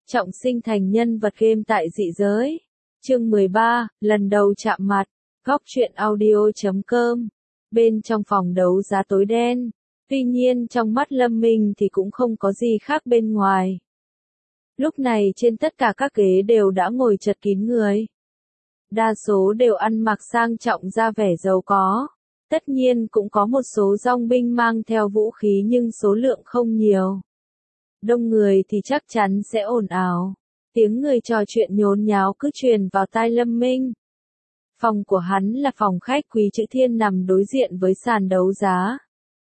Trọng sinh thành nhân vật game tại dị giới. Chương 13, lần đầu chạm mặt. Góc truyện audio.com. Bên trong phòng đấu giá tối đen. Tuy nhiên trong mắt Lâm Minh thì cũng không có gì khác bên ngoài. Lúc này trên tất cả các ghế đều đã ngồi chật kín người. Đa số đều ăn mặc sang trọng ra vẻ giàu có. Tất nhiên cũng có một số dòng binh mang theo vũ khí nhưng số lượng không nhiều. Đông người thì chắc chắn sẽ ồn ào. Tiếng người trò chuyện nhốn nháo cứ truyền vào tai Lâm Minh. Phòng của hắn là phòng khách quý chữ thiên nằm đối diện với sàn đấu giá.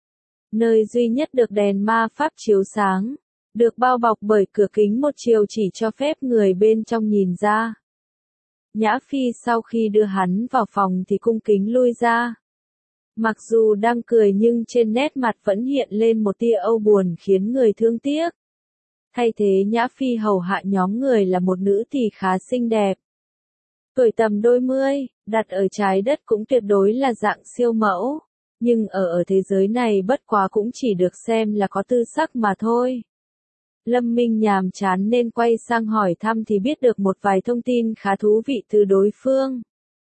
Nơi duy nhất được đèn ma pháp chiếu sáng. Được bao bọc bởi cửa kính một chiều chỉ cho phép người bên trong nhìn ra. Nhã Phi sau khi đưa hắn vào phòng thì cung kính lui ra. Mặc dù đang cười nhưng trên nét mặt vẫn hiện lên một tia âu buồn khiến người thương tiếc. Thay thế Nhã Phi hầu hạ nhóm người là một nữ thì khá xinh đẹp. Tuổi tầm đôi mươi, đặt ở trái đất cũng tuyệt đối là dạng siêu mẫu. Nhưng ở thế giới này bất quá cũng chỉ được xem là có tư sắc mà thôi. Lâm Minh nhàm chán nên quay sang hỏi thăm thì biết được một vài thông tin khá thú vị từ đối phương.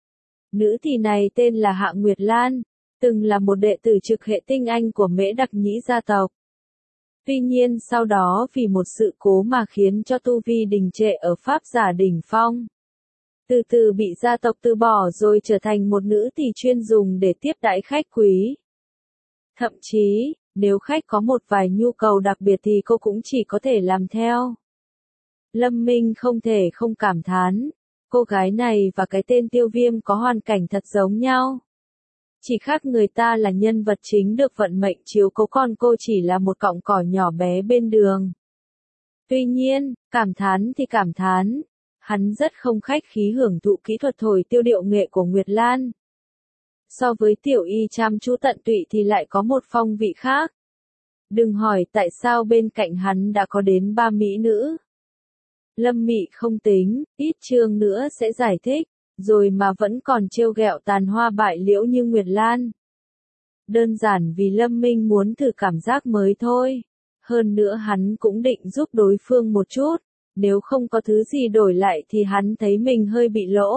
Nữ thì này tên là Hạ Nguyệt Lan, từng là một đệ tử trực hệ tinh anh của Mễ Đặc Nhĩ gia tộc. Tuy nhiên sau đó vì một sự cố mà khiến cho tu vi đình trệ ở pháp giả đỉnh phong. Từ từ bị gia tộc từ bỏ rồi trở thành một nữ tỳ chuyên dùng để tiếp đãi khách quý. Thậm chí, nếu khách có một vài nhu cầu đặc biệt thì cô cũng chỉ có thể làm theo. Lâm Minh không thể không cảm thán, cô gái này và cái tên Tiêu Viêm có hoàn cảnh thật giống nhau. Chỉ khác người ta là nhân vật chính được vận mệnh chiếu cố còn cô chỉ là một cọng cỏ nhỏ bé bên đường. Tuy nhiên, cảm thán thì cảm thán, hắn rất không khách khí hưởng thụ kỹ thuật thổi tiêu điệu nghệ của Nguyệt Lan. So với tiểu y chăm chú tận tụy thì lại có một phong vị khác. Đừng hỏi tại sao bên cạnh hắn đã có đến 3 mỹ nữ. Lâm Mị không tính, ít chương nữa sẽ giải thích, rồi mà vẫn còn trêu ghẹo tàn hoa bại liễu như Nguyệt Lan. Đơn giản vì Lâm Minh muốn thử cảm giác mới thôi. Hơn nữa hắn cũng định giúp đối phương một chút, nếu không có thứ gì đổi lại thì hắn thấy mình hơi bị lỗ.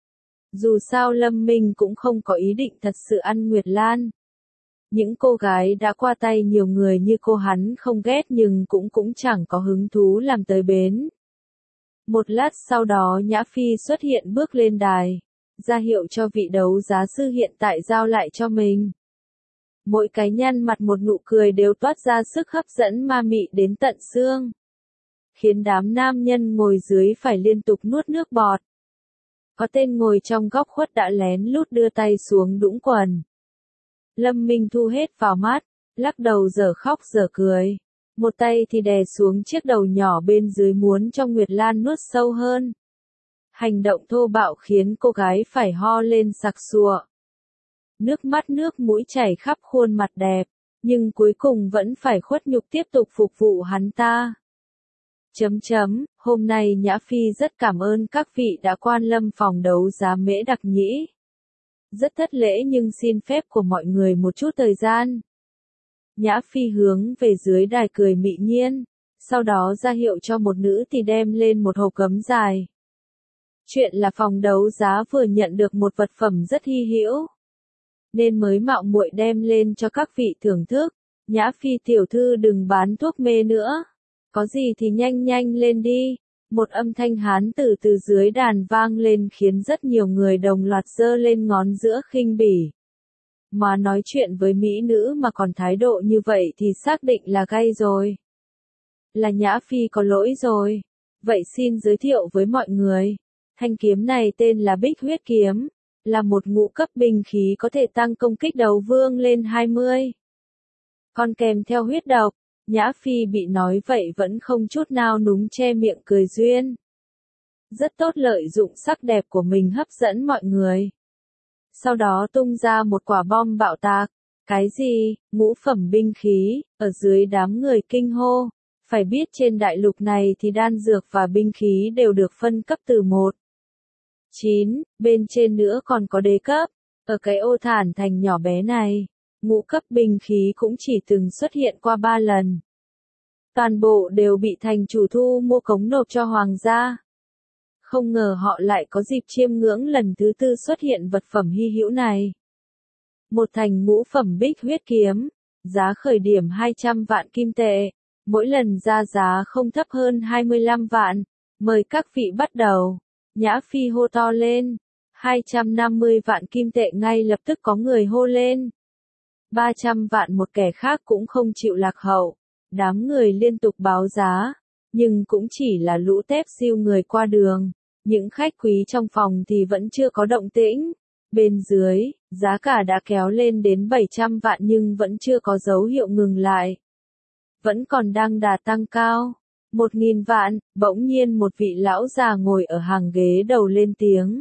Dù sao Lâm Minh cũng không có ý định thật sự ăn Nguyệt Lan. Những cô gái đã qua tay nhiều người như cô hắn không ghét nhưng cũng chẳng có hứng thú làm tới bến. Một lát sau đó Nhã Phi xuất hiện bước lên đài, ra hiệu cho vị đấu giá sư hiện tại giao lại cho mình. Mỗi cái nhăn mặt một nụ cười đều toát ra sức hấp dẫn ma mị đến tận xương. Khiến đám nam nhân ngồi dưới phải liên tục nuốt nước bọt. Có tên ngồi trong góc khuất đã lén lút đưa tay xuống đũng quần. Lâm Minh thu hết vào mắt, lắc đầu dở khóc dở cười. Một tay thì đè xuống chiếc đầu nhỏ bên dưới muốn cho Nguyệt Lan nuốt sâu hơn. Hành động thô bạo khiến cô gái phải ho lên sặc sụa. Nước mắt nước mũi chảy khắp khuôn mặt đẹp, nhưng cuối cùng vẫn phải khuất nhục tiếp tục phục vụ hắn ta. Hôm nay Nhã Phi rất cảm ơn các vị đã quan lâm phòng đấu giá Mễ Đặc Nhĩ. Rất thất lễ nhưng xin phép của mọi người một chút thời gian. Nhã Phi hướng về dưới đài cười mị nhiên, sau đó ra hiệu cho một nữ thì đem lên một hộp gấm dài. Chuyện là phòng đấu giá vừa nhận được một vật phẩm rất hy hữu, nên mới mạo muội đem lên cho các vị thưởng thức. Nhã Phi tiểu thư đừng bán thuốc mê nữa, có gì thì nhanh lên đi. Một âm thanh hán tử từ dưới đàn vang lên khiến rất nhiều người đồng loạt giơ lên ngón giữa khinh bỉ. Mà nói chuyện với mỹ nữ mà còn thái độ như vậy thì xác định là gay rồi. Là Nhã Phi có lỗi rồi. Vậy xin giới thiệu với mọi người. Thanh kiếm này tên là Bích Huyết Kiếm, là một ngũ cấp binh khí có thể tăng công kích đấu vương lên 20. Còn kèm theo huyết độc. Nhã Phi bị nói vậy vẫn không chút nào núng che miệng cười duyên. Rất tốt lợi dụng sắc đẹp của mình hấp dẫn mọi người. Sau đó tung ra một quả bom bạo tạc. Cái gì, ngũ phẩm binh khí, ở dưới đám người kinh hô. Phải biết trên đại lục này thì đan dược và binh khí đều được phân cấp từ 1.9, bên trên nữa còn có đế cấp. Ở cái ô thản thành nhỏ bé này, ngũ cấp binh khí cũng chỉ từng xuất hiện qua 3 lần. toàn bộ đều bị thành chủ thu mua cống nộp cho hoàng gia. Không ngờ họ lại có dịp chiêm ngưỡng lần thứ tư xuất hiện vật phẩm hy hữu này. Một thành ngũ phẩm bích huyết kiếm, giá khởi điểm 200 vạn kim tệ, mỗi lần ra giá không thấp hơn 25 vạn, mời các vị bắt đầu. Nhã Phi hô to lên, 250 vạn kim tệ ngay lập tức có người hô lên. 300 vạn một kẻ khác cũng không chịu lạc hậu, đám người liên tục báo giá, nhưng cũng chỉ là lũ tép siêu người qua đường, những khách quý trong phòng thì vẫn chưa có động tĩnh. Bên dưới, giá cả đã kéo lên đến 700 vạn nhưng vẫn chưa có dấu hiệu ngừng lại. Vẫn còn đang đà tăng cao. 1.000 vạn, bỗng nhiên một vị lão già ngồi ở hàng ghế đầu lên tiếng.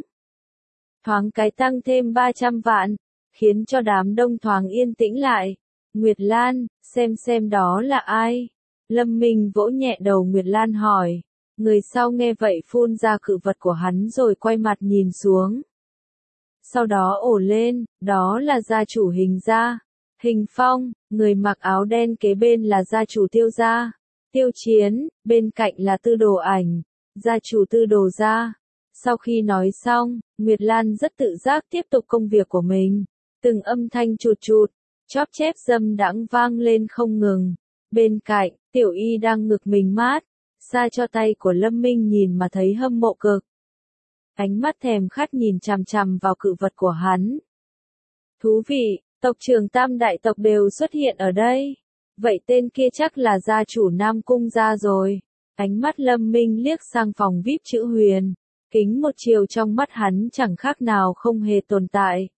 Thoáng cái tăng thêm 300 vạn, khiến cho đám đông thoáng yên tĩnh lại. Nguyệt Lan, xem đó là ai? Lâm Minh vỗ nhẹ đầu Nguyệt Lan hỏi. Người sau nghe vậy phun ra cự vật của hắn rồi quay mặt nhìn xuống. Sau đó ồ lên, đó là gia chủ Hình gia. Hình Phong, người mặc áo đen kế bên là gia chủ Tiêu gia. Tiêu Chiến, bên cạnh là Tư Đồ Ảnh, gia chủ Tư Đồ gia. Sau khi nói xong, Nguyệt Lan rất tự giác tiếp tục công việc của mình. Từng âm thanh chụt chụt, chóp chép dâm đãng vang lên không ngừng. Bên cạnh, Tiểu Y đang ngực mình mát, xa cho tay của Lâm Minh nhìn mà thấy hâm mộ cực. Ánh mắt thèm khát nhìn chằm chằm vào cự vật của hắn. Thú vị, tộc trưởng Tam đại tộc đều xuất hiện ở đây. Vậy tên kia chắc là gia chủ Nam Cung gia rồi. Ánh mắt Lâm Minh liếc sang phòng VIP chữ Huyền. Kính một chiều trong mắt hắn chẳng khác nào không hề tồn tại.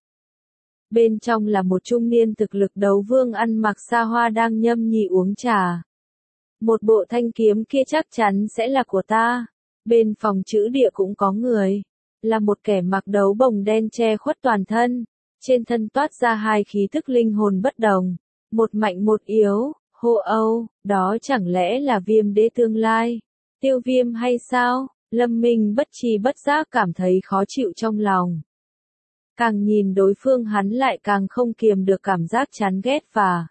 Bên trong là một trung niên thực lực đấu vương ăn mặc xa hoa đang nhâm nhi uống trà. Một bộ thanh kiếm kia chắc chắn sẽ là của ta. Bên phòng chữ địa cũng có người. Là một kẻ mặc đấu bồng đen che khuất toàn thân. Trên thân toát ra hai khí thức linh hồn bất đồng. Một mạnh một yếu, hô âu, đó chẳng lẽ là Viêm đế tương lai? Tiêu Viêm hay sao? Lâm Minh bất tri bất giác cảm thấy khó chịu trong lòng. Càng nhìn đối phương hắn lại càng không kiềm được cảm giác chán ghét và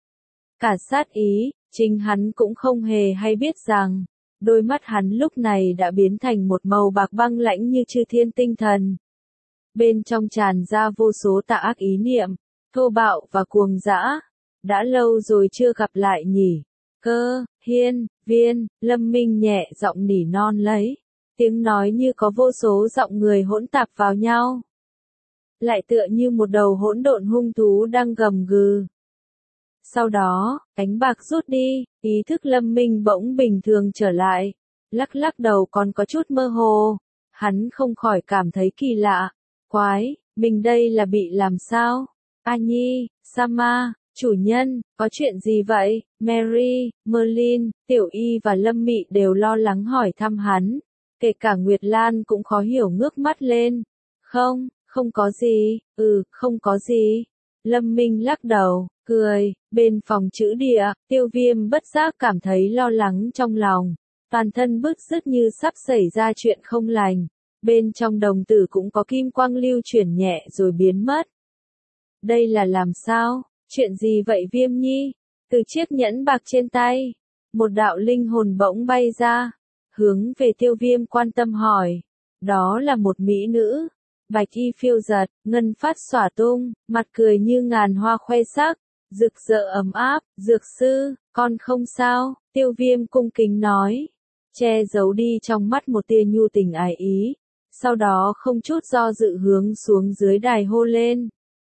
cả sát ý, chính hắn cũng không hề hay biết rằng, đôi mắt hắn lúc này đã biến thành một màu bạc băng lãnh như chư thiên tinh thần. Bên trong tràn ra vô số tà ác ý niệm, thô bạo và cuồng dã. Đã lâu rồi chưa gặp lại nhỉ? Cơ, Hiên, Viên, Lâm Minh nhẹ giọng nỉ non lấy. Tiếng nói như có vô số giọng người hỗn tạp vào nhau. Lại tựa như một đầu hỗn độn hung thú đang gầm gừ. Sau đó, cánh bạc rút đi, ý thức Lâm Minh bỗng bình thường trở lại. Lắc lắc đầu còn có chút mơ hồ. Hắn không khỏi cảm thấy kỳ lạ. Quái, mình đây là bị làm sao? A Nhi, Sama, chủ nhân, có chuyện gì vậy? Mary, Merlin, Tiểu Y và Lâm Mị đều lo lắng hỏi thăm hắn. Kể cả Nguyệt Lan cũng khó hiểu ngước mắt lên. Không có gì, không có gì. Lâm Minh lắc đầu, cười, bên phòng chữ địa, Tiêu Viêm bất giác cảm thấy lo lắng trong lòng. Toàn thân bứt rứt như sắp xảy ra chuyện không lành. Bên trong đồng tử cũng có kim quang lưu chuyển nhẹ rồi biến mất. Đây là làm sao? Chuyện gì vậy Viêm Nhi? Từ chiếc nhẫn bạc trên tay, một đạo linh hồn bỗng bay ra, hướng về Tiêu Viêm quan tâm hỏi. Đó là một mỹ nữ, bạch y phiêu giật, ngân phát xõa tung, mặt cười như ngàn hoa khoe sắc, rực rỡ ấm áp. Dược sư, con không sao? Tiêu Viêm cung kính nói, che giấu đi trong mắt một tia nhu tình ái ý. Sau đó không chút do dự hướng xuống dưới đài hô lên.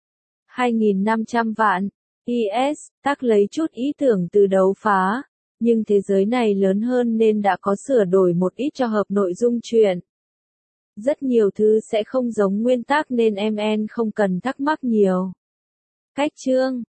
2.500 vạn, IS, tác lấy chút ý tưởng từ đấu phá, nhưng thế giới này lớn hơn nên đã có sửa đổi một ít cho hợp nội dung truyện. Rất nhiều thứ sẽ không giống nguyên tác nên MN không cần thắc mắc nhiều. Cách chương